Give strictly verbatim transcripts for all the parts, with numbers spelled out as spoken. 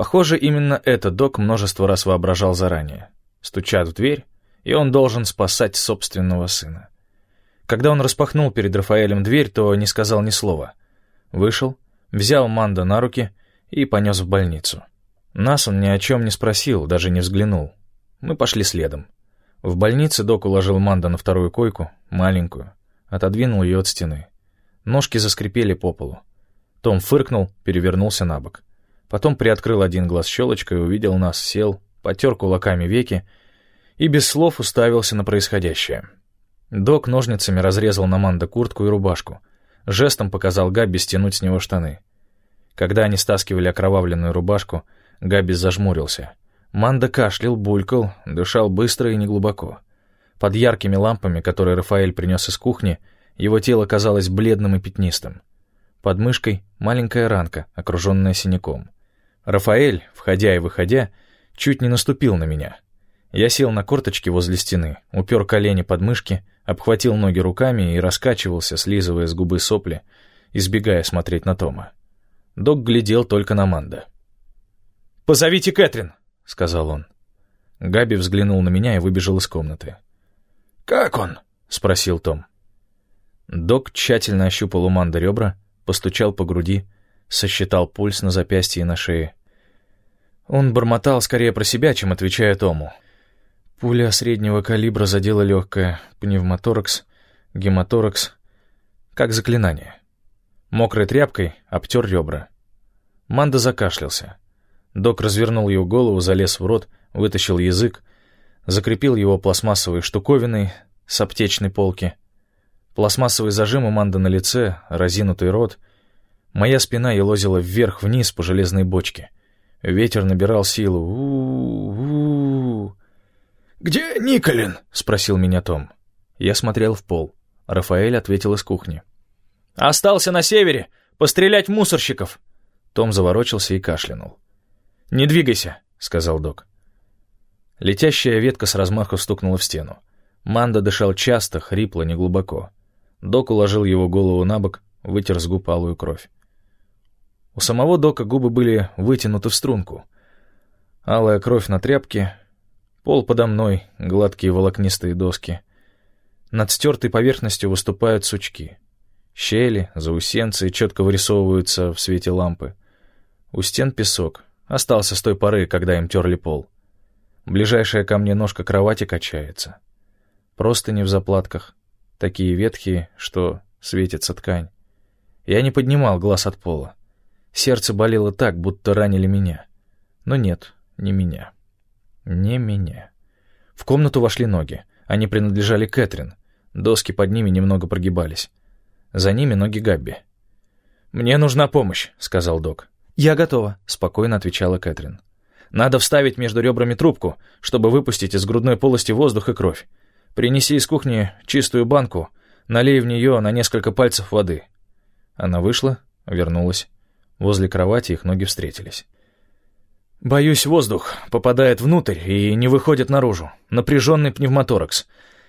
Похоже, именно это док множество раз воображал заранее. Стучат в дверь, и он должен спасать собственного сына. Когда он распахнул перед Рафаэлем дверь, то не сказал ни слова. Вышел, взял Мандо на руки и понес в больницу. Нас он ни о чем не спросил, даже не взглянул. Мы пошли следом. В больнице док уложил Мандо на вторую койку, маленькую, отодвинул ее от стены. Ножки заскрипели по полу. Том фыркнул, перевернулся на бок. Потом приоткрыл один глаз щелочкой, увидел нас, сел, потер кулаками веки и без слов уставился на происходящее. Док ножницами разрезал на Мандо куртку и рубашку, жестом показал Габби стянуть с него штаны. Когда они стаскивали окровавленную рубашку, Габби зажмурился. Мандо кашлял, булькал, дышал быстро и неглубоко. Под яркими лампами, которые Рафаэль принес из кухни, его тело казалось бледным и пятнистым. Под мышкой маленькая ранка, окруженная синяком. Рафаэль, входя и выходя, чуть не наступил на меня. Я сел на корточки возле стены, упер колени под мышки, обхватил ноги руками и раскачивался, слизывая с губы сопли, избегая смотреть на Тома. Док глядел только на Мандо. «Позовите Кэтрин!» — сказал он. Габби взглянул на меня и выбежал из комнаты. «Как он?» — спросил Том. Док тщательно ощупал у Мандо ребра, постучал по груди, сосчитал пульс на запястье и на шее. Он бормотал скорее про себя, чем отвечая Тому. Пуля среднего калибра задела легкое, пневмоторакс, гемоторакс, как заклинание. Мокрой тряпкой обтер ребра. Мандо закашлялся. Док развернул его голову, залез в рот, вытащил язык, закрепил его пластмассовой штуковиной с аптечной полки. Пластмассовый зажим у Мандо на лице, разинутый рот. Моя спина елозила вверх-вниз по железной бочке. Ветер набирал силу. У-у-у. «Где Николин?» — спросил меня Том. Я смотрел в пол. Рафаэль ответил из кухни. «Остался на севере, пострелять в мусорщиков!» Том заворочился и кашлянул. «Не двигайся», — сказал док. Летящая ветка с размаху стукнула в стену. Мандо дышал часто, хрипло, неглубоко. Док уложил его голову на бок, вытер с губ алую кровь. У самого дока губы были вытянуты в струнку. Алая кровь на тряпке, пол подо мной, гладкие волокнистые доски. Над стертой поверхностью выступают сучки. Щели, заусенцы четко вырисовываются в свете лампы. У стен песок. Остался с той поры, когда им терли пол. Ближайшая ко мне ножка кровати качается. Простыни в заплатках, такие ветхие, что светится ткань. Я не поднимал глаз от пола. Сердце болело так, будто ранили меня. Но нет, не меня. Не меня. В комнату вошли ноги. Они принадлежали Кэтрин. Доски под ними немного прогибались. За ними ноги Габби. «Мне нужна помощь», — сказал док. «Я готова», — спокойно отвечала Кэтрин. «Надо вставить между ребрами трубку, чтобы выпустить из грудной полости воздух и кровь. Принеси из кухни чистую банку, налей в нее на несколько пальцев воды». Она вышла, вернулась. Возле кровати их ноги встретились. «Боюсь, воздух попадает внутрь и не выходит наружу. Напряженный пневмоторакс.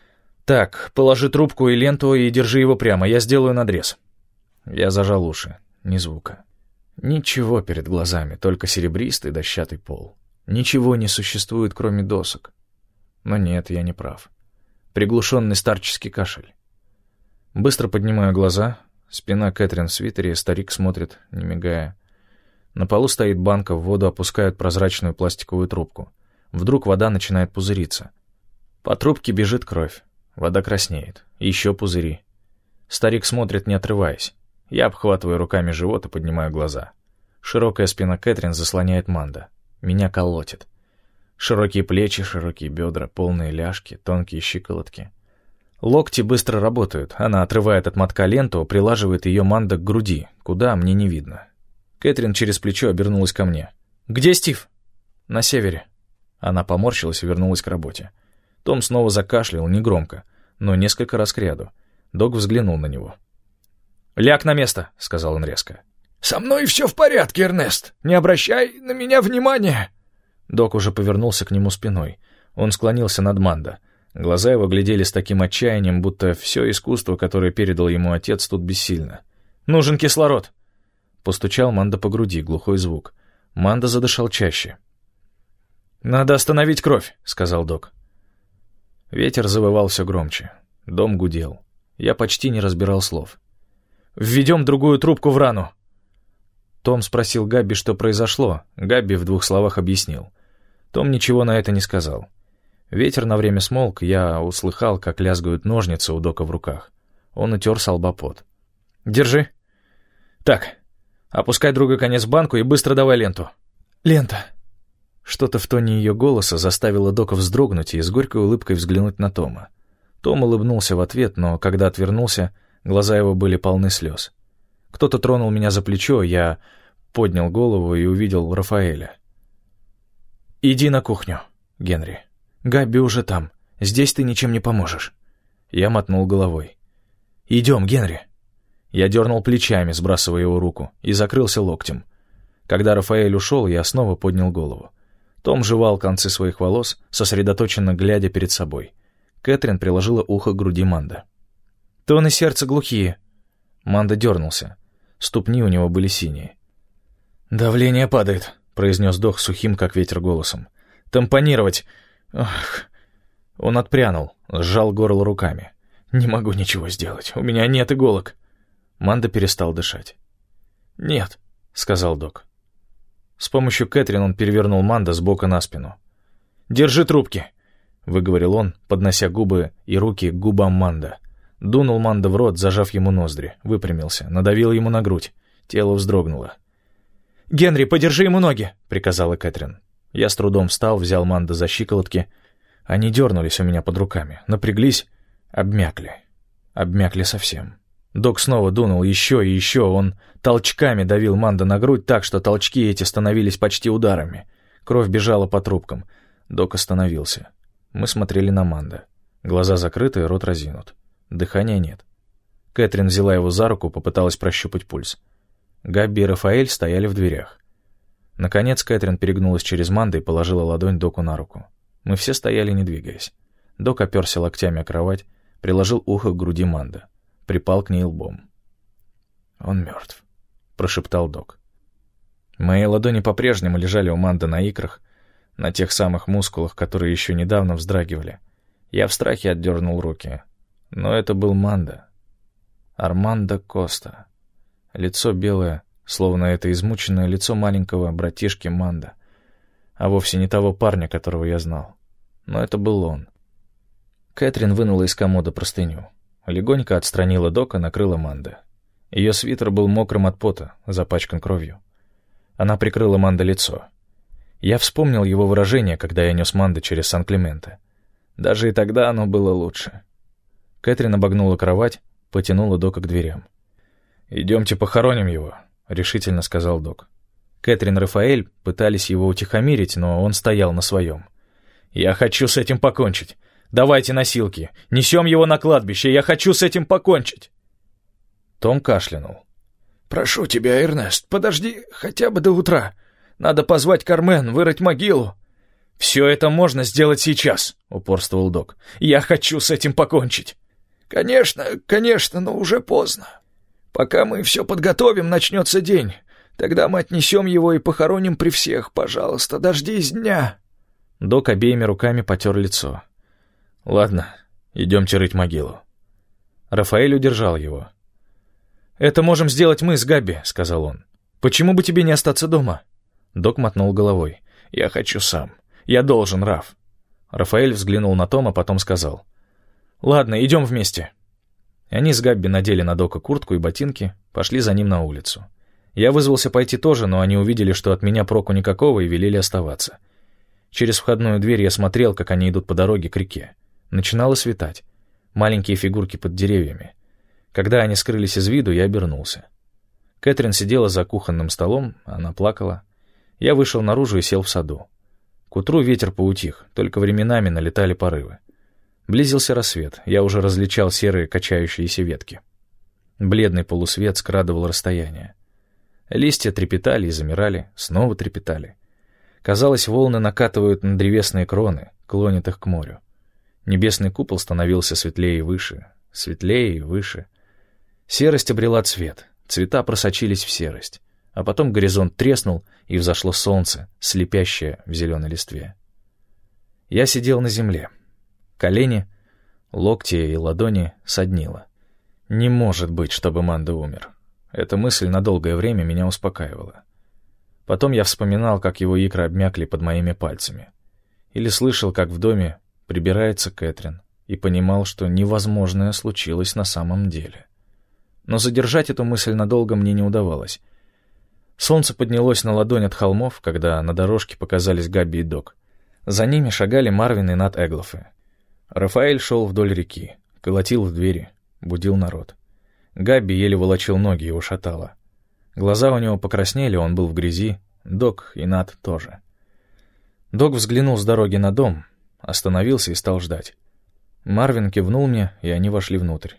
Так, положи трубку и ленту и держи его прямо, я сделаю надрез». Я зажал уши, ни звука. Ничего перед глазами, только серебристый дощатый пол. Ничего не существует, кроме досок. Но нет, я не прав. Приглушенный старческий кашель. Быстро поднимаю глаза. Спина Кэтрин в свитере, старик смотрит, не мигая. На полу стоит банка, в воду опускают прозрачную пластиковую трубку. Вдруг вода начинает пузыриться. По трубке бежит кровь. Вода краснеет. Еще пузыри. Старик смотрит, не отрываясь. Я обхватываю руками живот и поднимаю глаза. Широкая спина Кэтрин заслоняет Мандо. Меня колотит. Широкие плечи, широкие бедра, полные ляжки, тонкие щиколотки. Локти быстро работают. Она отрывает от мотка ленту, прилаживает ее Мандо к груди. Куда, мне не видно. Кэтрин через плечо обернулась ко мне. «Где Стив?» «На севере». Она поморщилась и вернулась к работе. Том снова закашлял, негромко, но несколько раз кряду. Док взглянул на него. «Ляг на место», — сказал он резко. «Со мной все в порядке, Эрнест. Не обращай на меня внимания». Док уже повернулся к нему спиной. Он склонился над Мандо. Глаза его глядели с таким отчаянием, будто все искусство, которое передал ему отец, тут бессильно. «Нужен кислород!» Постучал Мандо по груди, глухой звук. Манда задышал чаще. «Надо остановить кровь», — сказал док. Ветер завывал все громче. Дом гудел. Я почти не разбирал слов. «Введем другую трубку в рану». Том спросил Габби, что произошло. Габби в двух словах объяснил. Том ничего на это не сказал. Ветер на время смолк, я услыхал, как лязгают ножницы у дока в руках. Он утер со лба пот. «Держи. Так, опускай другой конец в банку и быстро давай ленту». «Лента». Что-то в тоне ее голоса заставило дока вздрогнуть и с горькой улыбкой взглянуть на Тома. Том улыбнулся в ответ, но когда отвернулся, глаза его были полны слез. Кто-то тронул меня за плечо, я поднял голову и увидел Рафаэля. «Иди на кухню, Генри. Габби уже там. Здесь ты ничем не поможешь». Я мотнул головой. «Идем, Генри». Я дернул плечами, сбрасывая его руку, и закрылся локтем. Когда Рафаэль ушел, я снова поднял голову. Том жевал концы своих волос, сосредоточенно глядя перед собой. Кэтрин приложила ухо к груди Манда. «Тон и сердце глухие». Манда дернулся. Ступни у него были синие. «Давление падает», — произнес док сухим, как ветер, голосом. «Тампонировать! Ах!» Он отпрянул, сжал горло руками. «Не могу ничего сделать, у меня нет иголок». Манда перестал дышать. «Нет», — сказал док. С помощью Кэтрин он перевернул Манда с бока на спину. «Держи трубки», — выговорил он, поднося губы и руки к губам Манда. Дунул Манда в рот, зажав ему ноздри, выпрямился, надавил ему на грудь. Тело вздрогнуло. «Генри, подержи ему ноги», — приказала Кэтрин. Я с трудом встал, взял Манда за щиколотки. Они дернулись у меня под руками, напряглись, обмякли. Обмякли совсем. Док снова дунул еще и еще, он толчками давил Манда на грудь так, что толчки эти становились почти ударами. Кровь бежала по трубкам. Док остановился. Мы смотрели на Манда. Глаза закрыты, рот разинут. Дыхания нет. Кэтрин взяла его за руку, попыталась прощупать пульс. Габби и Рафаэль стояли в дверях. Наконец Кэтрин перегнулась через Манда и положила ладонь доку на руку. Мы все стояли, не двигаясь. Док оперся локтями о кровать, приложил ухо к груди Манда. Припал к ней лбом. «Он мертв», — прошептал док. Мои ладони по-прежнему лежали у Манда на икрах, на тех самых мускулах, которые еще недавно вздрагивали. Я в страхе отдернул руки. Но это был Манда. Армандо Коста. Лицо белое, словно это измученное лицо маленького братишки Манда, а вовсе не того парня, которого я знал. Но это был он. Кэтрин вынула из комода простыню. Легонько отстранила дока, накрыла Манда. Ее свитер был мокрым от пота, запачкан кровью. Она прикрыла Манда лицо. Я вспомнил его выражение, когда я нес Манда через Сан-Клементе. Даже и тогда оно было лучше. Кэтрин обогнула кровать, потянула дока к дверям. «Идемте похороним его», — решительно сказал док. Кэтрин и Рафаэль пытались его утихомирить, но он стоял на своем. «Я хочу с этим покончить. Давайте носилки. Несем его на кладбище. Я хочу с этим покончить». Том кашлянул. «Прошу тебя, Эрнест, подожди хотя бы до утра. Надо позвать Кармен, вырыть могилу». «Все это можно сделать сейчас», — упорствовал док. «Я хочу с этим покончить». «Конечно, конечно, но уже поздно. Пока мы все подготовим, начнется день. Тогда мы отнесем его и похороним при всех. Пожалуйста, дождись дня». Док обеими руками потер лицо. «Ладно, идемте рыть могилу». Рафаэль удержал его. «Это можем сделать мы с Габби», — сказал он. «Почему бы тебе не остаться дома?» Док мотнул головой. «Я хочу сам. Я должен, Раф». Рафаэль взглянул на Тома, потом сказал. «Ладно, идем вместе». Они с Габби надели на дока куртку и ботинки, пошли за ним на улицу. Я вызвался пойти тоже, но они увидели, что от меня проку никакого, и велели оставаться. Через входную дверь я смотрел, как они идут по дороге к реке. Начинало светать. Маленькие фигурки под деревьями. Когда они скрылись из виду, я обернулся. Кэтрин сидела за кухонным столом, она плакала. Я вышел наружу и сел в саду. К утру ветер поутих, только временами налетали порывы. Близился рассвет, я уже различал серые качающиеся ветки. Бледный полусвет скрадывал расстояние. Листья трепетали и замирали, снова трепетали. Казалось, волны накатывают на древесные кроны, клонят их к морю. Небесный купол становился светлее и выше, светлее и выше. Серость обрела цвет, цвета просочились в серость. а потом горизонт треснул, и взошло солнце, слепящее в зеленой листве. Я сидел на земле. Колени, локти и ладони соднило. Не может быть, чтобы Манда умер. Эта мысль на долгое время меня успокаивала. Потом я вспоминал, как его икры обмякли под моими пальцами. Или слышал, как в доме прибирается Кэтрин, и понимал, что невозможное случилось на самом деле. Но задержать эту мысль надолго мне не удавалось. Солнце поднялось на ладонь от холмов, когда на дорожке показались Габби и Док. За ними шагали Марвин и Нат Эглофы. Рафаэль шел вдоль реки, колотил в двери, будил народ. Габби еле волочил ноги, его шатало. Глаза у него покраснели, он был в грязи, Док и Нат тоже. Док взглянул с дороги на дом, остановился и стал ждать. Марвин кивнул мне, и они вошли внутрь.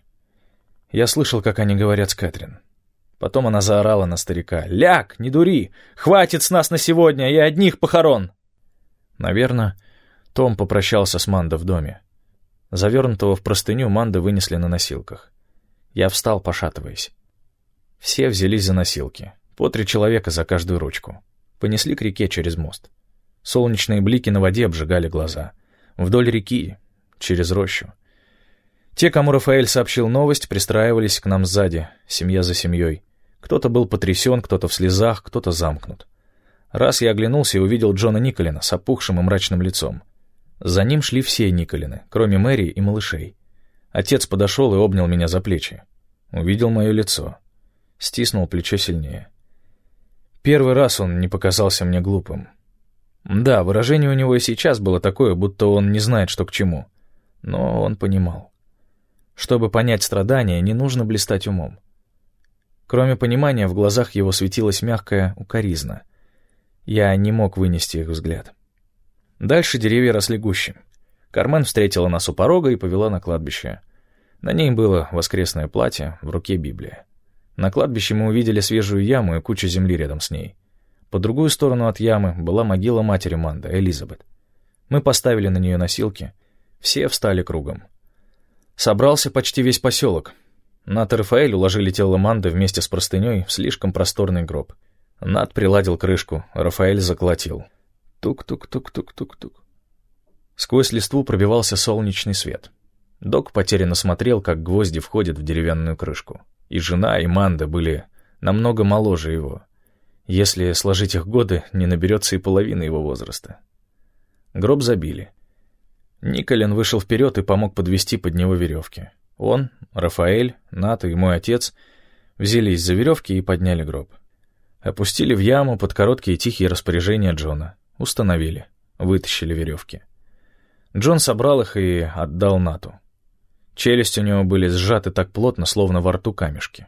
Я слышал, как они говорят с Кэтрин. Потом она заорала на старика: «Ляг, не дури! Хватит с нас на сегодня и одних похорон!» Наверное, Том попрощался с Мандо в доме. Завернутого в простыню Мандо вынесли на носилках. Я встал, пошатываясь. Все взялись за носилки. По три человека за каждую ручку. Понесли к реке через мост. Солнечные блики на воде обжигали глаза. Вдоль реки, через рощу. Те, кому Рафаэль сообщил новость, пристраивались к нам сзади, семья за семьей. Кто-то был потрясен, кто-то в слезах, кто-то замкнут. Раз я оглянулся и увидел Джона Николина с опухшим и мрачным лицом. За ним шли все Николины, кроме Мэри и малышей. Отец подошел и обнял меня за плечи. Увидел мое лицо. Стиснул плечо сильнее. Первый раз он не показался мне глупым. Да, выражение у него и сейчас было такое, будто он не знает, что к чему. Но он понимал. Чтобы понять страдания, не нужно блистать умом. Кроме понимания, в глазах его светилась мягкая укоризна. Я не мог вынести их взгляд. Дальше деревья росли гуще. Кармен встретила нас у порога и повела на кладбище. На ней было воскресное платье, в руке Библия. На кладбище мы увидели свежую яму и кучу земли рядом с ней. По другую сторону от ямы была могила матери Манды, Элизабет. Мы поставили на нее носилки. Все встали кругом. Собрался почти весь поселок. Нат и Рафаэль уложили тело Манды вместе с простыней в слишком просторный гроб. Нат приладил крышку, Рафаэль заколотил. Тук-тук-тук-тук-тук-тук. Сквозь листву пробивался солнечный свет. Док потерянно смотрел, как гвозди входят в деревянную крышку. И жена, и Манда были намного моложе его. Если сложить их годы, не наберется и половины его возраста. Гроб забили. Николин вышел вперед и помог подвести под него веревки. Он, Рафаэль, Нат и мой отец взялись за веревки и подняли гроб. Опустили в яму под короткие тихие распоряжения Джона. Установили. Вытащили веревки. Джон собрал их и отдал Нату. Челюсти у него были сжаты так плотно, словно во рту камешки.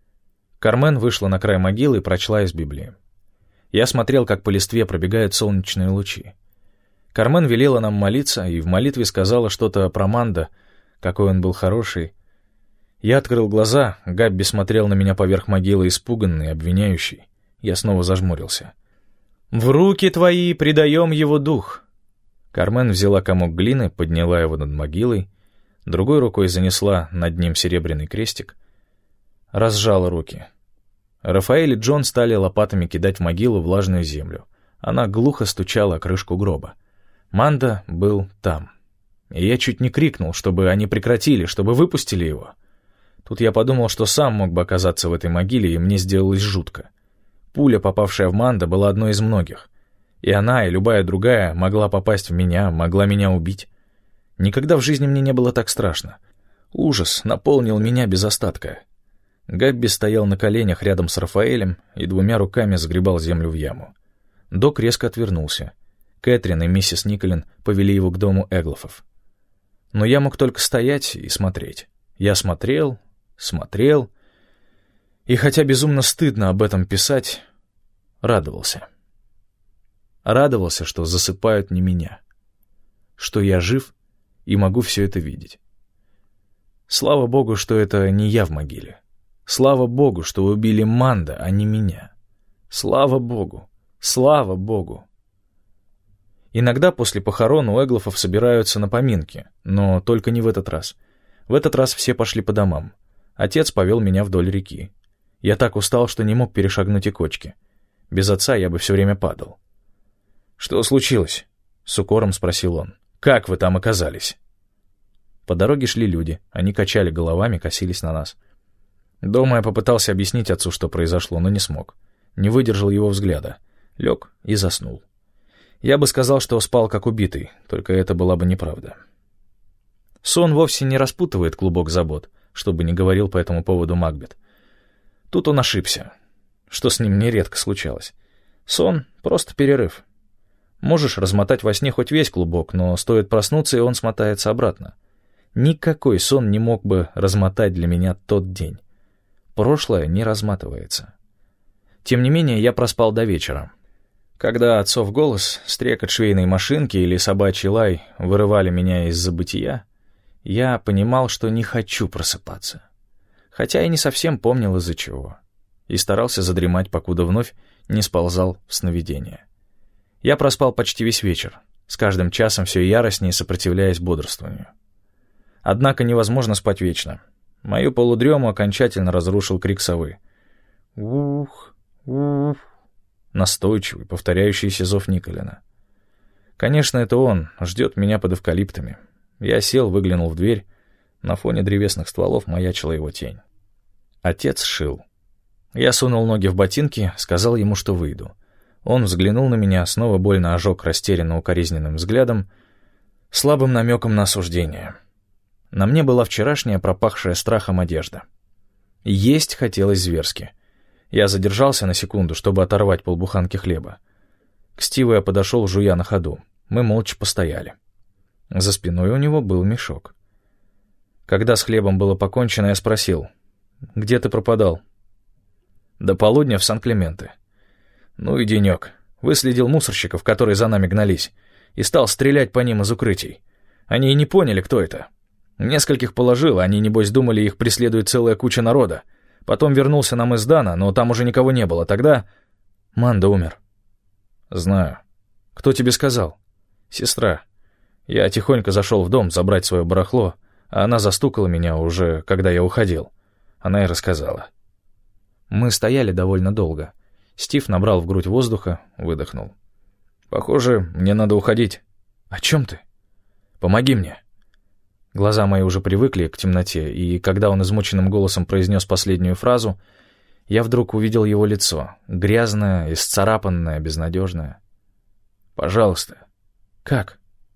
Кармен вышла на край могилы и прочла из Библии. Я смотрел, как по листве пробегают солнечные лучи. Кармен велела нам молиться, и в молитве сказала что-то про Мандо, какой он был хороший. Я открыл глаза, Габби смотрел на меня поверх могилы испуганный, обвиняющий. Я снова зажмурился. «В руки твои предаем его дух». Кармен взяла комок глины, подняла его над могилой, другой рукой занесла над ним серебряный крестик, разжала руки. Рафаэль и Джон стали лопатами кидать в могилу влажную землю. Она глухо стучала о крышку гроба. Мандо был там. И я чуть не крикнул, чтобы они прекратили, чтобы выпустили его. Тут я подумал, что сам мог бы оказаться в этой могиле, и мне сделалось жутко. Пуля, попавшая в Мандо, была одной из многих. И она, и любая другая могла попасть в меня, могла меня убить. Никогда в жизни мне не было так страшно. Ужас наполнил меня без остатка. Габби стоял на коленях рядом с Рафаэлем и двумя руками сгребал землю в яму. Док резко отвернулся. Кэтрин и миссис Николин повели его к дому Эглофов. Но я мог только стоять и смотреть. Я смотрел, смотрел, и хотя безумно стыдно об этом писать, радовался. Радовался, что засыпают не меня, что я жив и могу все это видеть. Слава Богу, что это не я в могиле. Слава Богу, что убили Мандо, а не меня. Слава Богу, слава Богу. Иногда после похорон у Эглофов собираются на поминки, но только не в этот раз. В этот раз все пошли по домам. Отец повел меня вдоль реки. Я так устал, что не мог перешагнуть и кочки. Без отца я бы все время падал. «Что случилось?» — с укором спросил он. «Как вы там оказались?» По дороге шли люди. Они качали головами, косились на нас. Дома я попытался объяснить отцу, что произошло, но не смог. Не выдержал его взгляда. Лег и заснул. Я бы сказал, что спал как убитый, только это была бы неправда. Сон вовсе не распутывает клубок забот, что бы ни говорил по этому поводу Макбет. Тут он ошибся, что с ним нередко случалось. Сон — просто перерыв. Можешь размотать во сне хоть весь клубок, но стоит проснуться, и он смотается обратно. Никакой сон не мог бы размотать для меня тот день. Прошлое не разматывается. Тем не менее, я проспал до вечера. Когда отцов голос, стрекот швейной машинки или собачий лай вырывали меня из забытия, я понимал, что не хочу просыпаться. Хотя и не совсем помнил из-за чего. И старался задремать, покуда вновь не сползал в сновидение. Я проспал почти весь вечер, с каждым часом все яростнее сопротивляясь бодрствованию. Однако невозможно спать вечно. Мою полудрему окончательно разрушил крик совы. Ух, ух. Настойчивый, повторяющийся зов Николина. Конечно, это он, ждет меня под эвкалиптами. Я сел, выглянул в дверь. На фоне древесных стволов маячила его тень. Отец шил. Я сунул ноги в ботинки, сказал ему, что выйду. Он взглянул на меня, снова больно ожег растерянно укоризненным взглядом, слабым намеком на осуждение. На мне была вчерашняя пропахшая страхом одежда. Есть хотелось зверски. Я задержался на секунду, чтобы оторвать полбуханки хлеба. К Стиву я подошел, жуя на ходу. Мы молча постояли. За спиной у него был мешок. Когда с хлебом было покончено, я спросил: «Где ты пропадал?» «До полудня в Сан-Клементе». «Ну и денек. Выследил мусорщиков, которые за нами гнались, и стал стрелять по ним из укрытий. Они и не поняли, кто это. Нескольких положил, они, небось, думали, их преследует целая куча народа. Потом вернулся на мыс Дана, но там уже никого не было. Тогда Манда умер». «Знаю. Кто тебе сказал?» «Сестра. Я тихонько зашел в дом забрать свое барахло, а она застукала меня уже, когда я уходил. Она и рассказала». Мы стояли довольно долго. Стив набрал в грудь воздуха, выдохнул. «Похоже, мне надо уходить». «О чем ты?» «Помоги мне». Глаза мои уже привыкли к темноте, и когда он измученным голосом произнес последнюю фразу, я вдруг увидел его лицо, грязное, исцарапанное, безнадежное. «Пожалуйста». «Как?»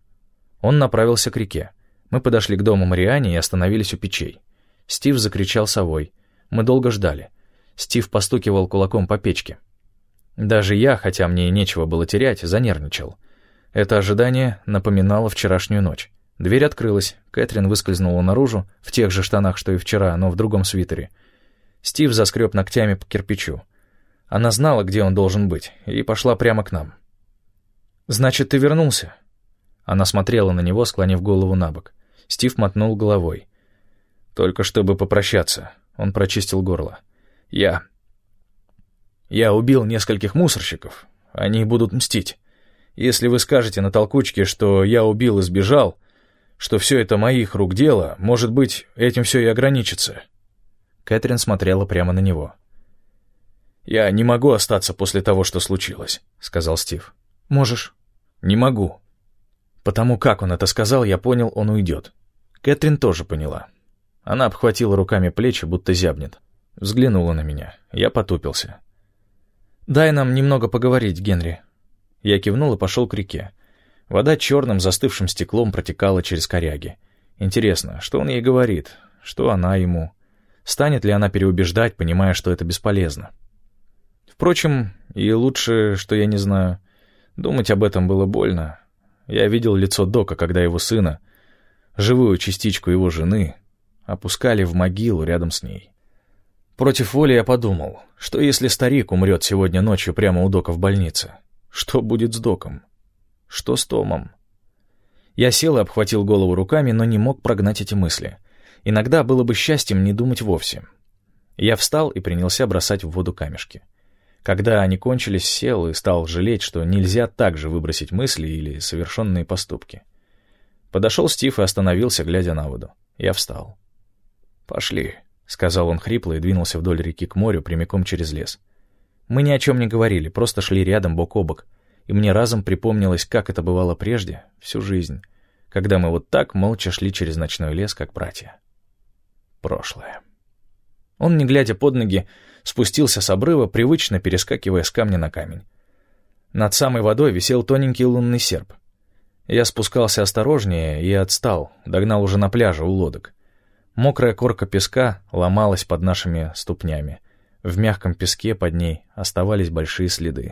Он направился к реке. Мы подошли к дому Мариани и остановились у печей. Стив закричал совой. Мы долго ждали. Стив постукивал кулаком по печке. Даже я, хотя мне и нечего было терять, занервничал. Это ожидание напоминало вчерашнюю ночь. Дверь открылась, Кэтрин выскользнула наружу, в тех же штанах, что и вчера, но в другом свитере. Стив заскреб ногтями по кирпичу. Она знала, где он должен быть, и пошла прямо к нам. «Значит, ты вернулся?» Она смотрела на него, склонив голову на бок. Стив мотнул головой. «Только чтобы попрощаться». Он прочистил горло. «Я... Я убил нескольких мусорщиков. Они будут мстить. Если вы скажете на толкучке, что я убил и сбежал, что все это моих рук дело, может быть, этим все и ограничится». Кэтрин смотрела прямо на него. «Я не могу остаться после того, что случилось», — сказал Стив. «Можешь». «Не могу». Потому как он это сказал, я понял, он уйдет. Кэтрин тоже поняла. Она обхватила руками плечи, будто зябнет. Взглянула на меня. Я потупился. «Дай нам немного поговорить, Генри». Я кивнул и пошел к реке. Вода черным застывшим стеклом протекала через коряги. Интересно, что он ей говорит? Что она ему? Станет ли она переубеждать, понимая, что это бесполезно? Впрочем, и лучше, что я не знаю. Думать об этом было больно. Я видел лицо Дока, когда его сына, живую частичку его жены, опускали в могилу рядом с ней. Против воли я подумал, что если старик умрет сегодня ночью прямо у Дока в больнице, что будет с Доком? Что с Томом? Я сел и обхватил голову руками, но не мог прогнать эти мысли. Иногда было бы счастьем не думать вовсе. Я встал и принялся бросать в воду камешки. Когда они кончились, сел и стал жалеть, что нельзя так же выбросить мысли или совершенные поступки. Подошел Стив и остановился, глядя на воду. Я встал. «Пошли», — сказал он хрипло и двинулся вдоль реки к морю прямиком через лес. Мы ни о чем не говорили, просто шли рядом бок о бок, и мне разом припомнилось, как это бывало прежде, всю жизнь, когда мы вот так молча шли через ночной лес, как братья. Прошлое. Он, не глядя под ноги, спустился с обрыва, привычно перескакивая с камня на камень. Над самой водой висел тоненький лунный серп. Я спускался осторожнее и отстал, догнал уже на пляже у лодок. Мокрая корка песка ломалась под нашими ступнями. В мягком песке под ней оставались большие следы.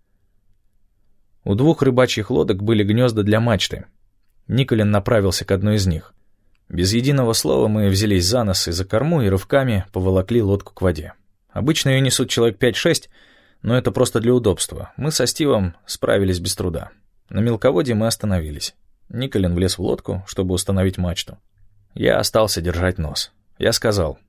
У двух рыбачьих лодок были гнезда для мачты. Николин направился к одной из них. Без единого слова мы взялись за нос и за корму и рывками поволокли лодку к воде. Обычно ее несут человек пять-шесть, но это просто для удобства. Мы со Стивом справились без труда. На мелководье мы остановились. Николин влез в лодку, чтобы установить мачту. Я остался держать нос. Я сказал: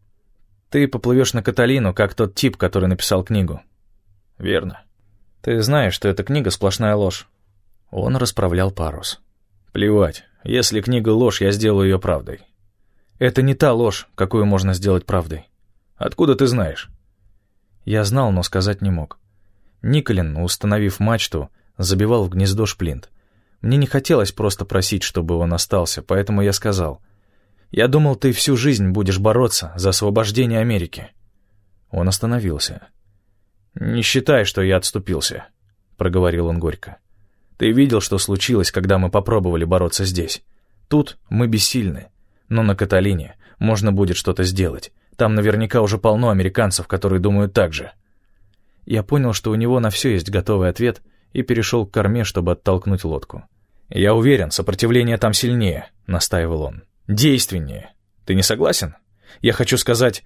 «Ты поплывешь на Каталину, как тот тип, который написал книгу». «Верно. Ты знаешь, что эта книга сплошная ложь». Он расправлял парус. «Плевать. Если книга ложь, я сделаю ее правдой». «Это не та ложь, какую можно сделать правдой». «Откуда ты знаешь?» Я знал, но сказать не мог. Николин, установив мачту, забивал в гнездо шплинт. Мне не хотелось просто просить, чтобы он остался, поэтому я сказал: «Я думал, ты всю жизнь будешь бороться за освобождение Америки». Он остановился. «Не считай, что я отступился», — проговорил он горько. «Ты видел, что случилось, когда мы попробовали бороться здесь? Тут мы бессильны, но на Каталине можно будет что-то сделать. Там наверняка уже полно американцев, которые думают так же». Я понял, что у него на все есть готовый ответ, и перешел к корме, чтобы оттолкнуть лодку. «Я уверен, сопротивление там сильнее», — настаивал он. «Действеннее. Ты не согласен? Я хочу сказать,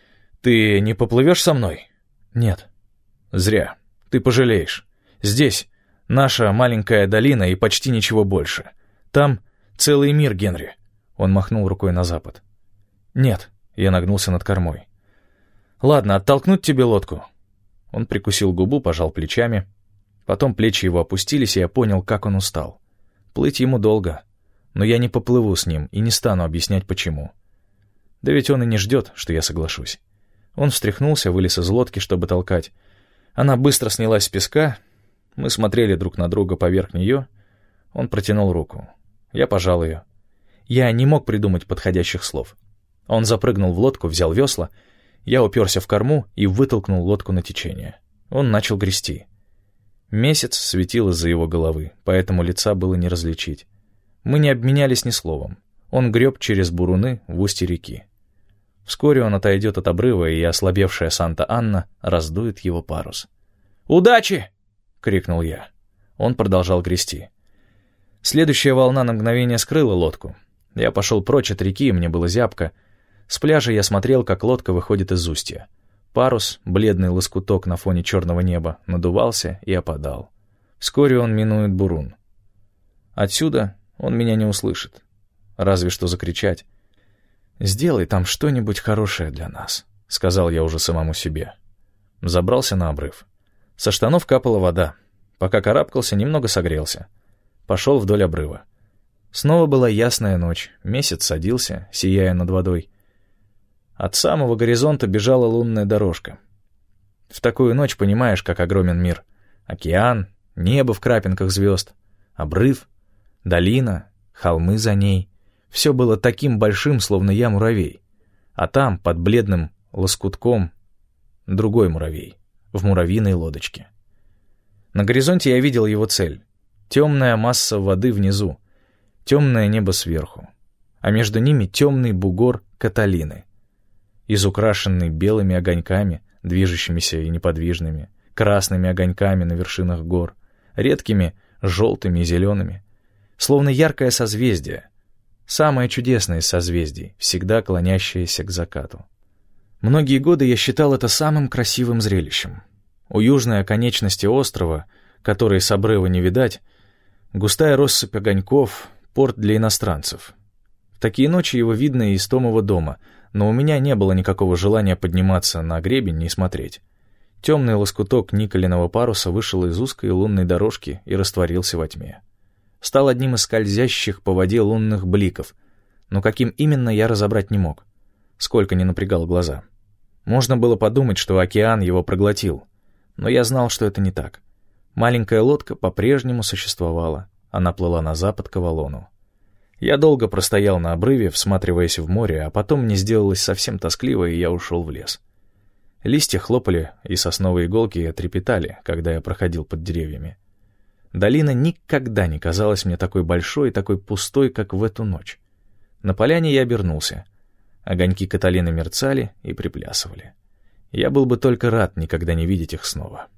ты не поплывешь со мной?» «Нет». «Зря. Ты пожалеешь. Здесь наша маленькая долина и почти ничего больше. Там целый мир, Генри». Он махнул рукой на запад. «Нет». Я нагнулся над кормой. «Ладно, оттолкнуть тебе лодку». Он прикусил губу, пожал плечами. Потом плечи его опустились, и я понял, как он устал. Плыть ему долго. Но я не поплыву с ним и не стану объяснять, почему. Да ведь он и не ждет, что я соглашусь. Он встряхнулся, вылез из лодки, чтобы толкать. Она быстро снялась с песка. Мы смотрели друг на друга поверх нее. Он протянул руку. Я пожал ее. Я не мог придумать подходящих слов. Он запрыгнул в лодку, взял весла. Я уперся в корму и вытолкнул лодку на течение. Он начал грести. Месяц светил из-за его головы, поэтому лица было не различить. Мы не обменялись ни словом. Он греб через буруны в устье реки. Вскоре он отойдет от обрыва, и ослабевшая Санта-Анна раздует его парус. «Удачи!» — крикнул я. Он продолжал грести. Следующая волна на мгновение скрыла лодку. Я пошел прочь от реки, мне было зябко. С пляжа я смотрел, как лодка выходит из устья. Парус, бледный лоскуток на фоне черного неба, надувался и опадал. Вскоре он минует бурун. Отсюда он меня не услышит. Разве что закричать: «Сделай там что-нибудь хорошее для нас», — сказал я уже самому себе. Забрался на обрыв. Со штанов капала вода. Пока карабкался, немного согрелся. Пошел вдоль обрыва. Снова была ясная ночь, месяц садился, сияя над водой. От самого горизонта бежала лунная дорожка. В такую ночь понимаешь, как огромен мир. Океан, небо в крапинках звезд, обрыв, долина, холмы за ней. Все было таким большим, словно я муравей. А там, под бледным лоскутком, другой муравей, в муравьиной лодочке. На горизонте я видел его цель. Темная масса воды внизу, темное небо сверху, а между ними темный бугор Каталины, изукрашенный белыми огоньками, движущимися и неподвижными, красными огоньками на вершинах гор, редкими желтыми и зелеными, словно яркое созвездие, самое чудесное из созвездий, всегда клонящееся к закату. Многие годы я считал это самым красивым зрелищем. У южной оконечности острова, который с обрыва не видать, густая россыпь огоньков, порт для иностранцев. В такие ночи его видно и из Томова дома, но у меня не было никакого желания подниматься на гребень и смотреть. Темный лоскуток Николиного паруса вышел из узкой лунной дорожки и растворился во тьме. Стал одним из скользящих по воде лунных бликов, но каким именно я разобрать не мог. сколько ни напрягал глаза. Можно было подумать, что океан его проглотил, но я знал, что это не так. Маленькая лодка по-прежнему существовала, она плыла на запад к Авалону. Я долго простоял на обрыве, всматриваясь в море, а потом мне сделалось совсем тоскливо, и я ушел в лес. Листья хлопали, и сосновые иголки трепетали, когда я проходил под деревьями. Долина никогда не казалась мне такой большой и такой пустой, как в эту ночь. На поляне я обернулся. Огоньки Каталины мерцали и приплясывали. Я был бы только рад никогда не видеть их снова.